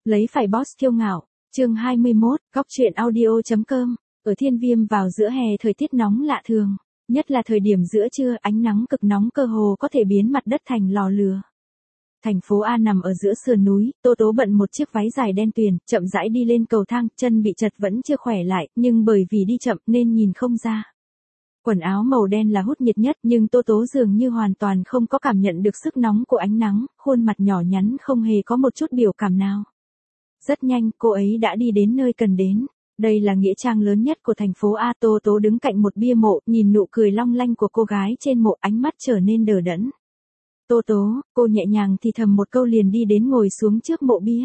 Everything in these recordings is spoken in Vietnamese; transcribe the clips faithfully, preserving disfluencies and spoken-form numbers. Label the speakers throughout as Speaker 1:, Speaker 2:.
Speaker 1: Lấy phải boss kiêu ngạo, chương hai mươi mốt, góc truyện audio.com, ở Thiên Viêm vào giữa hè thời tiết nóng lạ thường, nhất là thời điểm giữa trưa ánh nắng cực nóng cơ hồ có thể biến mặt đất thành lò lửa. Thành phố A nằm ở giữa sườn núi, Tô Tố bận một chiếc váy dài đen tuyền, chậm rãi đi lên cầu thang, chân bị chật vẫn chưa khỏe lại, nhưng bởi vì đi chậm nên nhìn không ra. Quần áo màu đen là hút nhiệt nhất, nhưng Tô Tố dường như hoàn toàn không có cảm nhận được sức nóng của ánh nắng, khuôn mặt nhỏ nhắn không hề có một chút biểu cảm nào. Rất nhanh, cô ấy đã đi đến nơi cần đến. Đây là nghĩa trang lớn nhất của thành phố A. Tô Tố đứng cạnh một bia mộ, nhìn nụ cười long lanh của cô gái trên mộ, ánh mắt trở nên đờ đẫn. Tô Tố, cô nhẹ nhàng thì thầm một câu liền đi đến ngồi xuống trước mộ bia.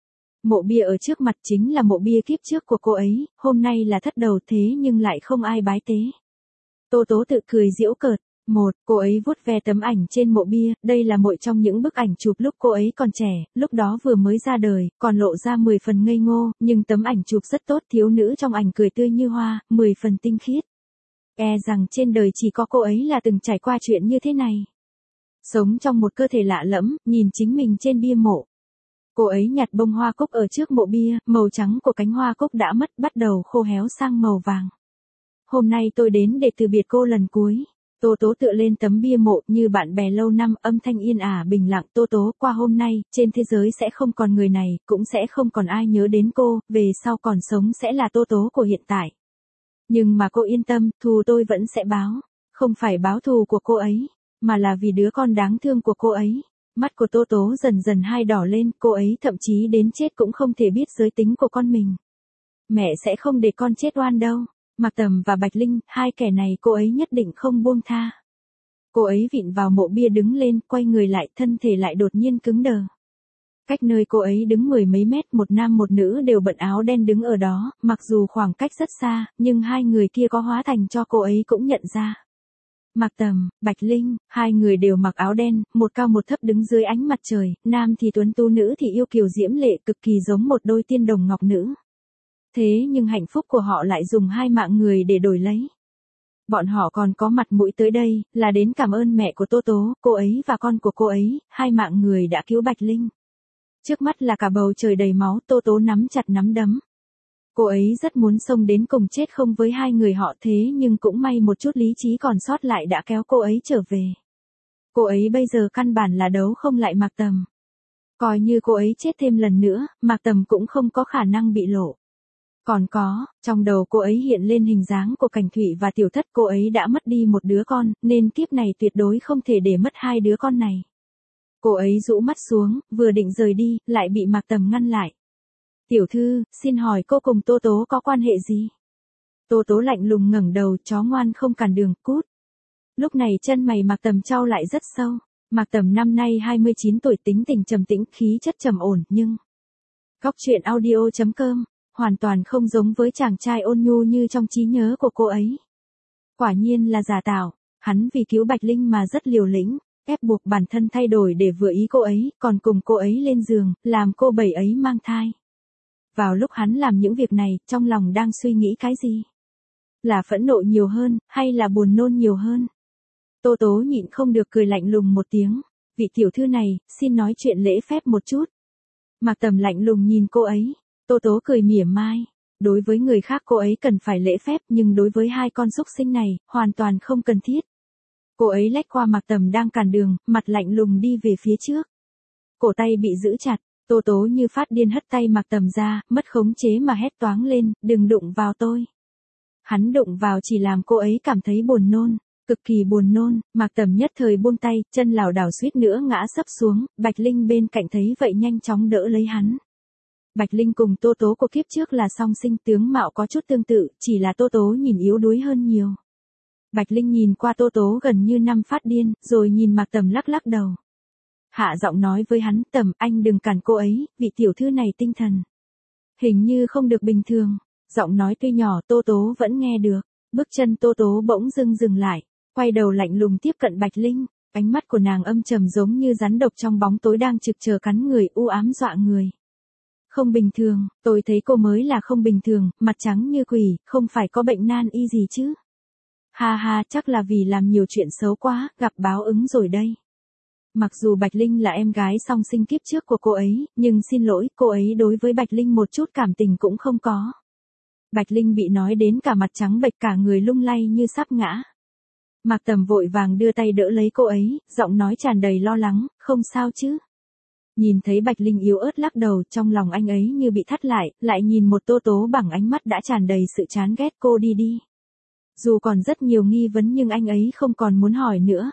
Speaker 1: Mộ bia ở trước mặt chính là mộ bia kiếp trước của cô ấy, hôm nay là thất đầu thế nhưng lại không ai bái tế. Tô Tố tự cười giễu cợt. Một, cô ấy vuốt ve tấm ảnh trên mộ bia, đây là một trong những bức ảnh chụp lúc cô ấy còn trẻ, lúc đó vừa mới ra đời, còn lộ ra mười phần ngây ngô, nhưng tấm ảnh chụp rất tốt, thiếu nữ trong ảnh cười tươi như hoa, mười phần tinh khiết. E rằng trên đời chỉ có cô ấy là từng trải qua chuyện như thế này. Sống trong một cơ thể lạ lẫm, nhìn chính mình trên bia mộ. Cô ấy nhặt bông hoa cúc ở trước mộ bia, màu trắng của cánh hoa cúc đã mất, bắt đầu khô héo sang màu vàng. Hôm nay tôi đến để từ biệt cô lần cuối. Tô Tố tựa lên tấm bia mộ như bạn bè lâu năm, âm thanh yên ả bình lặng. Tô Tố, qua hôm nay, trên thế giới sẽ không còn người này, cũng sẽ không còn ai nhớ đến cô, về sau còn sống sẽ là Tô Tố của hiện tại. Nhưng mà cô yên tâm, thù tôi vẫn sẽ báo, không phải báo thù của cô ấy, mà là vì đứa con đáng thương của cô ấy. Mắt của Tô Tố dần dần hai đỏ lên, cô ấy thậm chí đến chết cũng không thể biết giới tính của con mình. Mẹ sẽ không để con chết oan đâu. Mạc Tầm và Bạch Linh, hai kẻ này cô ấy nhất định không buông tha. Cô ấy vịn vào mộ bia đứng lên, quay người lại, thân thể lại đột nhiên cứng đờ. Cách nơi cô ấy đứng mười mấy mét, một nam một nữ đều bận áo đen đứng ở đó, mặc dù khoảng cách rất xa, nhưng hai người kia có hóa thành cho cô ấy cũng nhận ra. Mạc Tầm, Bạch Linh, hai người đều mặc áo đen, một cao một thấp đứng dưới ánh mặt trời, nam thì tuấn tú, nữ thì yêu kiều diễm lệ, cực kỳ giống một đôi tiên đồng ngọc nữ. Thế nhưng hạnh phúc của họ lại dùng hai mạng người để đổi lấy. Bọn họ còn có mặt mũi tới đây, là đến cảm ơn mẹ của Tô Tố, cô ấy và con của cô ấy, hai mạng người đã cứu Bạch Linh. Trước mắt là cả bầu trời đầy máu, Tô Tố nắm chặt nắm đấm. Cô ấy rất muốn xông đến cùng chết không với hai người họ, thế nhưng cũng may một chút lý trí còn sót lại đã kéo cô ấy trở về. Cô ấy bây giờ căn bản là đấu không lại Mạc Tầm. Coi như cô ấy chết thêm lần nữa, Mạc Tầm cũng không có khả năng bị lộ. Còn có, trong đầu cô ấy hiện lên hình dáng của Cảnh Thụy và Tiểu Thất, cô ấy đã mất đi một đứa con, nên kiếp này tuyệt đối không thể để mất hai đứa con này. Cô ấy rũ mắt xuống, vừa định rời đi, lại bị Mạc Tầm ngăn lại. Tiểu thư, xin hỏi cô cùng Tô Tố có quan hệ gì? Tô Tố lạnh lùng ngẩng đầu, chó ngoan không cản đường, cút. Lúc này chân mày Mạc Tầm chau lại rất sâu. Mạc Tầm năm nay hai mươi chín tuổi, tính tình trầm tĩnh, khí chất trầm ổn, nhưng... Góc truyện audio.com hoàn toàn không giống với chàng trai ôn nhu như trong trí nhớ của cô ấy. Quả nhiên là giả tạo, hắn vì cứu Bạch Linh mà rất liều lĩnh, ép buộc bản thân thay đổi để vừa ý cô ấy, còn cùng cô ấy lên giường, làm cô bảy ấy mang thai. Vào lúc hắn làm những việc này, trong lòng đang suy nghĩ cái gì? Là phẫn nộ nhiều hơn, hay là buồn nôn nhiều hơn? Tô Tố nhịn không được cười lạnh lùng một tiếng. Vị tiểu thư này, xin nói chuyện lễ phép một chút. Mạc Tầm lạnh lùng nhìn cô ấy. Tô Tố cười mỉa mai. Đối với người khác cô ấy cần phải lễ phép, nhưng đối với hai con súc sinh này, hoàn toàn không cần thiết. Cô ấy lách qua Mạc Tầm đang cản đường, mặt lạnh lùng đi về phía trước. Cổ tay bị giữ chặt, Tô Tố như phát điên hất tay Mạc Tầm ra, mất khống chế mà hét toáng lên, đừng đụng vào tôi. Hắn đụng vào chỉ làm cô ấy cảm thấy buồn nôn, cực kỳ buồn nôn. Mạc Tầm nhất thời buông tay, chân lảo đảo suýt nữa ngã sấp xuống, Bạch Linh bên cạnh thấy vậy nhanh chóng đỡ lấy hắn. Bạch Linh cùng Tô Tố của kiếp trước là song sinh, tướng mạo có chút tương tự, chỉ là Tô Tố nhìn yếu đuối hơn nhiều. Bạch Linh nhìn qua Tô Tố gần như năm phát điên, rồi nhìn Mạc Tầm lắc lắc đầu. Hạ giọng nói với hắn, Tầm, anh đừng cản cô ấy, vị tiểu thư này tinh thần hình như không được bình thường. Giọng nói tuy nhỏ, Tô Tố vẫn nghe được. Bước chân Tô Tố bỗng dưng dừng lại, quay đầu lạnh lùng tiếp cận Bạch Linh, ánh mắt của nàng âm trầm giống như rắn độc trong bóng tối đang trực chờ cắn người, u ám dọa người. Không bình thường, tôi thấy cô mới là không bình thường, mặt trắng như quỷ, không phải có bệnh nan y gì chứ? Ha ha, chắc là vì làm nhiều chuyện xấu quá, gặp báo ứng rồi đây. Mặc dù Bạch Linh là em gái song sinh kiếp trước của cô ấy, nhưng xin lỗi, cô ấy đối với Bạch Linh một chút cảm tình cũng không có. Bạch Linh bị nói đến cả mặt trắng bệch, cả người lung lay như sắp ngã. Mạc Tầm vội vàng đưa tay đỡ lấy cô ấy, giọng nói tràn đầy lo lắng, không sao chứ. Nhìn thấy Bạch Linh yếu ớt lắc đầu, trong lòng anh ấy như bị thắt lại, lại nhìn một Tô Tố bằng ánh mắt đã tràn đầy sự chán ghét. Cô đi đi. Dù còn rất nhiều nghi vấn nhưng anh ấy không còn muốn hỏi nữa.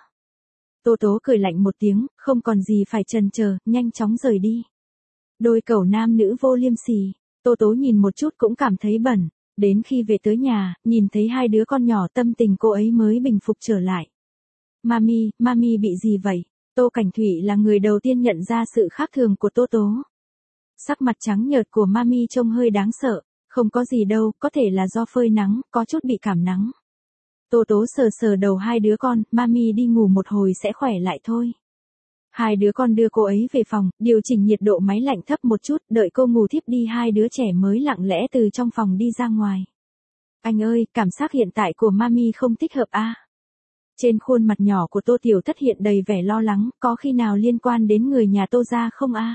Speaker 1: Tô Tố cười lạnh một tiếng, không còn gì phải chần chờ, nhanh chóng rời đi. Đôi cẩu nam nữ vô liêm sỉ. Tô Tố nhìn một chút cũng cảm thấy bẩn. Đến khi về tới nhà, nhìn thấy hai đứa con nhỏ, tâm tình cô ấy mới bình phục trở lại. Mami, Mami bị gì vậy? Tô Cảnh Thụy là người đầu tiên nhận ra sự khác thường của Tô Tố. Sắc mặt trắng nhợt của Mami trông hơi đáng sợ. Không có gì đâu, có thể là do phơi nắng, có chút bị cảm nắng. Tô Tố sờ sờ đầu hai đứa con, Mami đi ngủ một hồi sẽ khỏe lại thôi. Hai đứa con đưa cô ấy về phòng, điều chỉnh nhiệt độ máy lạnh thấp một chút, đợi cô ngủ thiếp đi hai đứa trẻ mới lặng lẽ từ trong phòng đi ra ngoài. Anh ơi, cảm giác hiện tại của Mami không thích hợp à? Trên khuôn mặt nhỏ của Tô Tiểu Thất hiện đầy vẻ lo lắng, có khi nào liên quan đến người nhà Tô gia không à?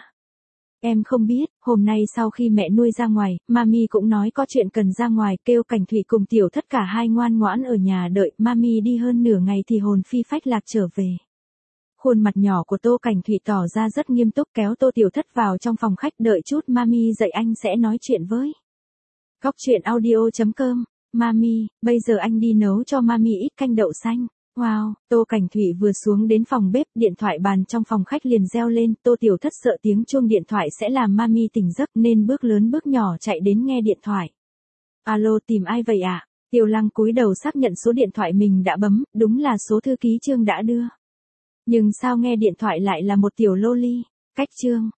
Speaker 1: Em không biết, hôm nay sau khi mẹ nuôi ra ngoài, Mami cũng nói có chuyện cần ra ngoài, kêu Cảnh Thụy cùng Tiểu Thất cả hai ngoan ngoãn ở nhà đợi, Mami đi hơn nửa ngày thì hồn phi phách lạc trở về. Khuôn mặt nhỏ của Tô Cảnh Thụy tỏ ra rất nghiêm túc, kéo Tô Tiểu Thất vào trong phòng khách, đợi chút Mami dậy anh sẽ nói chuyện với. Góc truyện audio chấm com, Mami, bây giờ anh đi nấu cho Mami ít canh đậu xanh. Wow, Tô Cảnh Thụy vừa xuống đến phòng bếp, điện thoại bàn trong phòng khách liền reo lên, Tô Tiểu Thất sợ tiếng chuông điện thoại sẽ làm Mami tỉnh giấc nên bước lớn bước nhỏ chạy đến nghe điện thoại. Alo, tìm ai vậy ạ? À? Tiêu Lăng cúi đầu xác nhận số điện thoại mình đã bấm, đúng là số thư ký Trương đã đưa. Nhưng sao nghe điện thoại lại là một tiểu loli? Cách Trương,